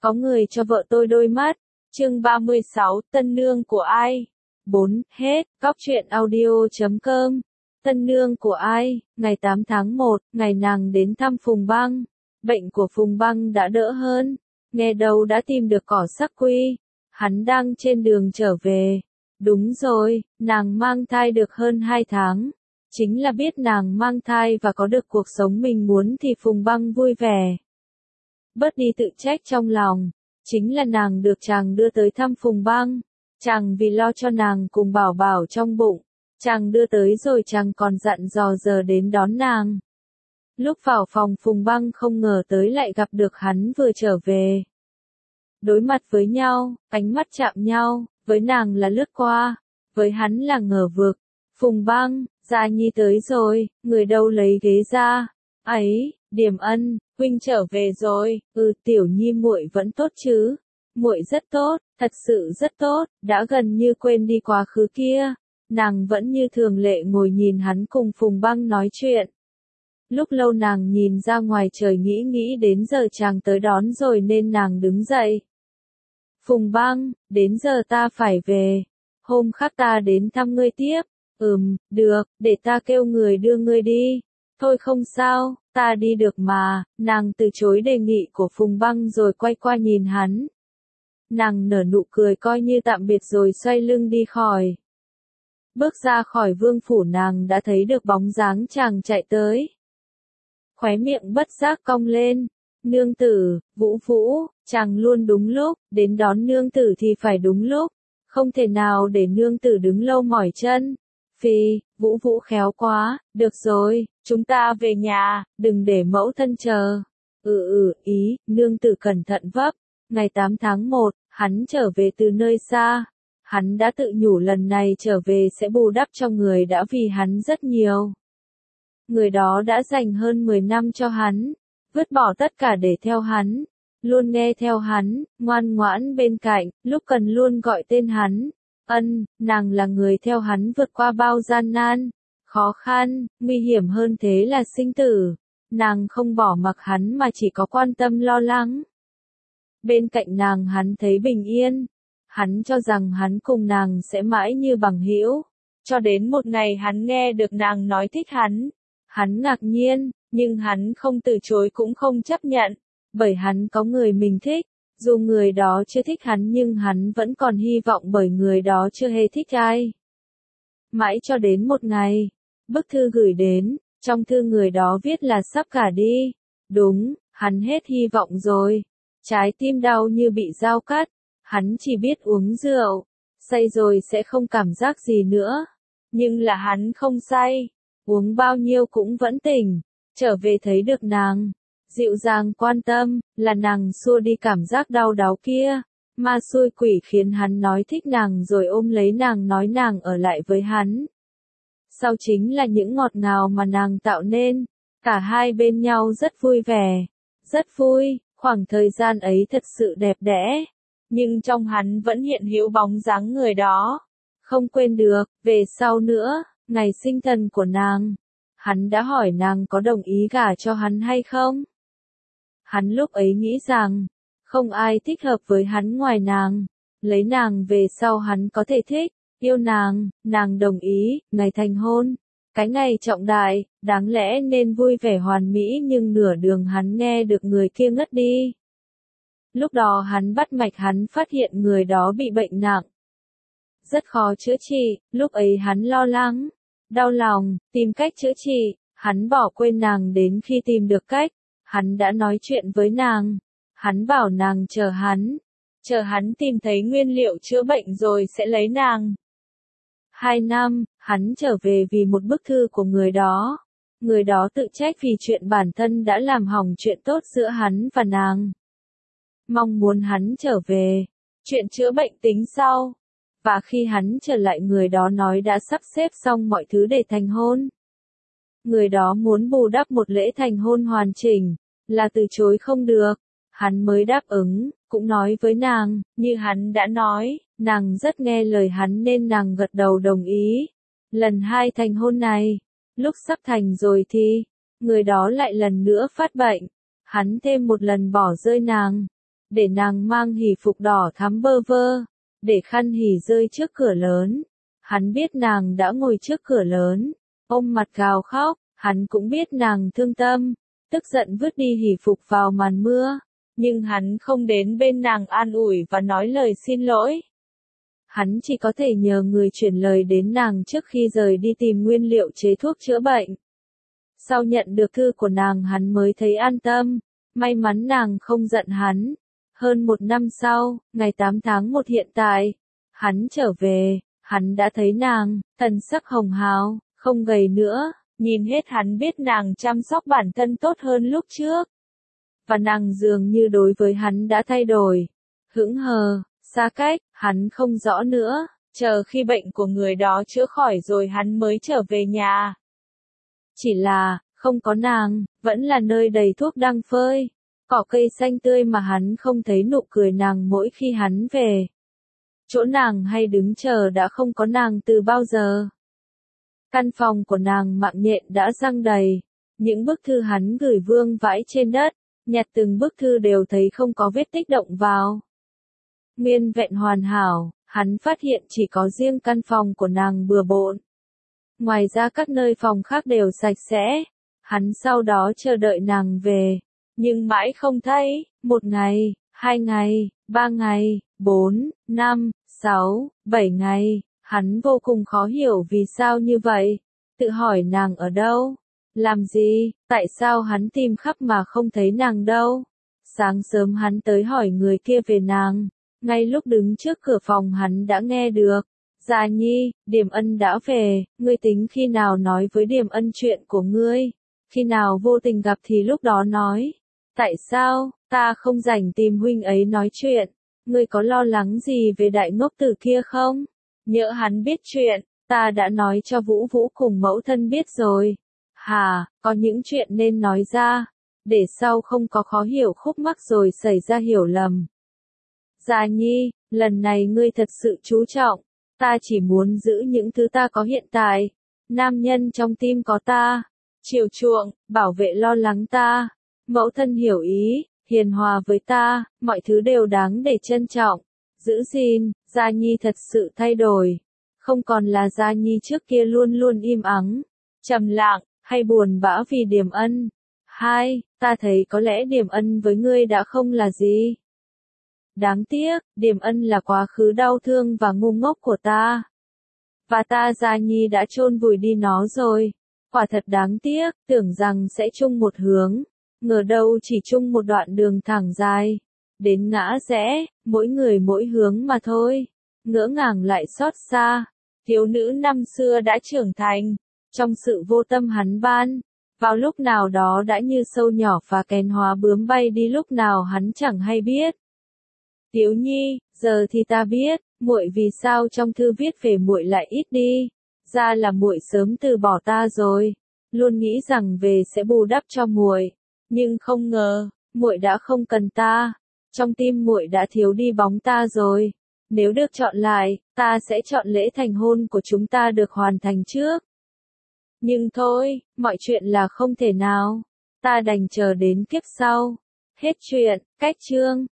Có người cho vợ tôi đôi mắt. Chương 36, tân nương của ai? 4, hết, Cóc truyện audio.com. Tân nương của ai? Ngày 8 tháng 1, ngày nàng đến thăm Phùng Băng. Bệnh của Phùng Băng đã đỡ hơn. Nghe đâu đã tìm được cỏ sắc quy. Hắn đang trên đường trở về. Đúng rồi, nàng mang thai được hơn 2 tháng. Chính là biết nàng mang thai và có được cuộc sống mình muốn thì Phùng Băng vui vẻ. Bớt đi tự trách trong lòng. Chính là nàng được chàng đưa tới thăm Phùng Băng. Chàng vì lo cho nàng cùng bảo bảo trong bụng. Chàng đưa tới rồi chàng còn dặn dò giờ đến đón nàng. Lúc vào phòng Phùng Băng không ngờ tới lại gặp được hắn vừa trở về. Đối mặt với nhau, ánh mắt chạm nhau, với nàng là lướt qua, với hắn là ngờ vực. Phùng Băng, Gia Nhi tới rồi, người đâu lấy ghế ra. Ấy, Điềm Ân, huynh trở về rồi. Tiểu Nhi muội vẫn tốt chứ? Muội rất tốt, thật sự rất tốt, đã gần như quên đi quá khứ kia. Nàng vẫn như thường lệ ngồi nhìn hắn cùng Phùng Băng nói chuyện. Lúc lâu nàng nhìn ra ngoài trời nghĩ đến giờ chàng tới đón rồi nên nàng đứng dậy. Phùng Băng, đến giờ ta phải về. Hôm khác ta đến thăm ngươi tiếp. Được, để ta kêu người đưa ngươi đi. Thôi không sao, ta đi được mà. Nàng từ chối đề nghị của Phùng Băng rồi quay qua nhìn hắn. Nàng nở nụ cười coi như tạm biệt rồi xoay lưng đi khỏi. Bước ra khỏi vương phủ nàng đã thấy được bóng dáng chàng chạy tới. Khóe miệng bất giác cong lên. Nương tử, Vũ Vũ, chàng luôn đúng lúc, đến đón nương tử thì phải đúng lúc. Không thể nào để nương tử đứng lâu mỏi chân. Phi, Vũ Vũ khéo quá, được rồi, chúng ta về nhà, đừng để mẫu thân chờ. Ý, nương tử cẩn thận vấp. Ngày 8 tháng 1, hắn trở về từ nơi xa. Hắn đã tự nhủ lần này trở về sẽ bù đắp cho người đã vì hắn rất nhiều. Người đó đã dành hơn 10 năm cho hắn, vứt bỏ tất cả để theo hắn, luôn nghe theo hắn, ngoan ngoãn bên cạnh, lúc cần luôn gọi tên hắn. Nàng là người theo hắn vượt qua bao gian nan, khó khăn, nguy hiểm hơn thế là sinh tử. Nàng không bỏ mặc hắn mà chỉ có quan tâm lo lắng. Bên cạnh nàng hắn thấy bình yên. Hắn cho rằng hắn cùng nàng sẽ mãi như bằng hữu. Cho đến một ngày hắn nghe được nàng nói thích hắn. Hắn ngạc nhiên, nhưng hắn không từ chối cũng không chấp nhận. Bởi hắn có người mình thích. Dù người đó chưa thích hắn nhưng hắn vẫn còn hy vọng bởi người đó chưa hề thích ai. Mãi cho đến một ngày, bức thư gửi đến, trong thư người đó viết là sắp gả đi. Đúng, hắn hết hy vọng rồi. Trái tim đau như bị dao cắt. Hắn chỉ biết uống rượu, say rồi sẽ không cảm giác gì nữa. Nhưng là hắn không say, uống bao nhiêu cũng vẫn tỉnh. Trở về thấy được nàng, dịu dàng quan tâm, là nàng xua đi cảm giác đau đáu kia. Ma xui quỷ khiến hắn nói thích nàng rồi ôm lấy nàng nói nàng ở lại với hắn. Sau chính là những ngọt ngào mà nàng tạo nên. Cả hai bên nhau rất vui vẻ, rất vui, khoảng thời gian ấy thật sự đẹp đẽ. Nhưng trong hắn vẫn hiện hữu bóng dáng người đó. Không quên được, về sau nữa, ngày sinh thần của nàng. Hắn đã hỏi nàng có đồng ý gả cho hắn hay không? Hắn lúc ấy nghĩ rằng, không ai thích hợp với hắn ngoài nàng. Lấy nàng về sau hắn có thể thích, yêu nàng đồng ý, ngày thành hôn. Cái ngày trọng đại, đáng lẽ nên vui vẻ hoàn mỹ nhưng nửa đường hắn nghe được người kia ngất đi. Lúc đó hắn bắt mạch hắn phát hiện người đó bị bệnh nặng. Rất khó chữa trị, lúc ấy hắn lo lắng, đau lòng, tìm cách chữa trị, hắn bỏ quên nàng đến khi tìm được cách. Hắn đã nói chuyện với nàng, hắn bảo nàng chờ hắn tìm thấy nguyên liệu chữa bệnh rồi sẽ lấy nàng. 2 năm, hắn trở về vì một bức thư của người đó. Người đó tự trách vì chuyện bản thân đã làm hỏng chuyện tốt giữa hắn và nàng. Mong muốn hắn trở về. Chuyện chữa bệnh tính sau. Và khi hắn trở lại người đó nói đã sắp xếp xong mọi thứ để thành hôn. Người đó muốn bù đắp một lễ thành hôn hoàn chỉnh. Là từ chối không được. Hắn mới đáp ứng, cũng nói với nàng, như hắn đã nói, nàng rất nghe lời hắn nên nàng gật đầu đồng ý. Lần 2 thành hôn này, lúc sắp thành rồi thì, người đó lại lần nữa phát bệnh. Hắn thêm một lần bỏ rơi nàng. để nàng mang hỷ phục đỏ thắm bơ vơ, để khăn hỷ rơi trước cửa lớn. Hắn biết nàng đã ngồi trước cửa lớn, ôm mặt gào khóc, hắn cũng biết nàng thương tâm, tức giận vứt đi hỷ phục vào màn mưa, nhưng hắn không đến bên nàng an ủi và nói lời xin lỗi. Hắn chỉ có thể nhờ người chuyển lời đến nàng trước khi rời đi tìm nguyên liệu chế thuốc chữa bệnh. Sau nhận được thư của nàng hắn mới thấy an tâm, may mắn nàng không giận hắn. Hơn 1 năm sau, ngày 8 tháng 1 hiện tại, hắn trở về, hắn đã thấy nàng, thần sắc hồng hào, không gầy nữa, nhìn hết hắn biết nàng chăm sóc bản thân tốt hơn lúc trước. Và nàng dường như đối với hắn đã thay đổi, hững hờ, xa cách, hắn không rõ nữa, chờ khi bệnh của người đó chữa khỏi rồi hắn mới trở về nhà. Chỉ là, không có nàng, vẫn là nơi đầy thuốc đang phơi, cỏ cây xanh tươi mà hắn không thấy nụ cười nàng mỗi khi hắn về. Chỗ nàng hay đứng chờ đã không có nàng từ bao giờ. Căn phòng của nàng mạng nhện đã răng đầy, những bức thư hắn gửi vương vãi trên đất, nhặt từng bức thư đều thấy không có vết tích động vào. Nguyên vẹn hoàn hảo, hắn phát hiện chỉ có riêng căn phòng của nàng bừa bộn. Ngoài ra các nơi phòng khác đều sạch sẽ, hắn sau đó chờ đợi nàng về, nhưng mãi không thấy, 1 ngày, 2 ngày, 3 ngày, 4, 5, 6, 7 ngày, hắn vô cùng khó hiểu vì sao như vậy, tự hỏi nàng ở đâu, làm gì, tại sao hắn tìm khắp mà không thấy nàng đâu. Sáng sớm hắn tới hỏi người kia về nàng, ngay lúc đứng trước cửa phòng hắn đã nghe được. Gia Nhi, Điềm Ân đã về, ngươi tính khi nào nói với Điềm Ân chuyện của ngươi, khi nào vô tình gặp thì lúc đó nói. Tại sao, ta không rảnh tìm huynh ấy nói chuyện, ngươi có lo lắng gì về đại ngốc tử kia không? Nhỡ hắn biết chuyện, ta đã nói cho Vũ Vũ cùng mẫu thân biết rồi. Hà, có những chuyện nên nói ra, để sau không có khó hiểu khúc mắc rồi xảy ra hiểu lầm. Gia Nhi, lần này ngươi thật sự chú trọng. Ta chỉ muốn giữ những thứ ta có hiện tại. Nam nhân trong tim có ta. Chiều chuộng, bảo vệ lo lắng ta. Mẫu thân hiểu ý, hiền hòa với ta, mọi thứ đều đáng để trân trọng. Giữ gìn, Gia Nhi thật sự thay đổi. Không còn là Gia Nhi trước kia luôn luôn im ắng, trầm lặng, hay buồn bã vì Điềm Ân. 2. Ta thấy có lẽ Điềm Ân với ngươi đã không là gì. Đáng tiếc, Điềm Ân là quá khứ đau thương và ngu ngốc của ta. Và ta Gia Nhi đã chôn vùi đi nó rồi. Quả thật đáng tiếc, tưởng rằng sẽ chung một hướng. Ngờ đâu chỉ chung một đoạn đường thẳng dài. Đến ngã rẽ, mỗi người mỗi hướng mà thôi. Ngỡ ngàng lại xót xa. Thiếu nữ năm xưa đã trưởng thành. Trong sự vô tâm hắn ban. Vào lúc nào đó đã như sâu nhỏ và kèn hóa bướm bay đi lúc nào hắn chẳng hay biết. Tiếu Nhi, giờ thì ta biết, muội vì sao trong thư viết về muội lại ít đi, ra là muội sớm từ bỏ ta rồi, luôn nghĩ rằng về sẽ bù đắp cho muội, nhưng không ngờ, muội đã không cần ta, trong tim muội đã thiếu đi bóng ta rồi. Nếu được chọn lại, ta sẽ chọn lễ thành hôn của chúng ta được hoàn thành trước. Nhưng thôi, mọi chuyện là không thể nào, ta đành chờ đến kiếp sau. Hết chuyện, cách chương.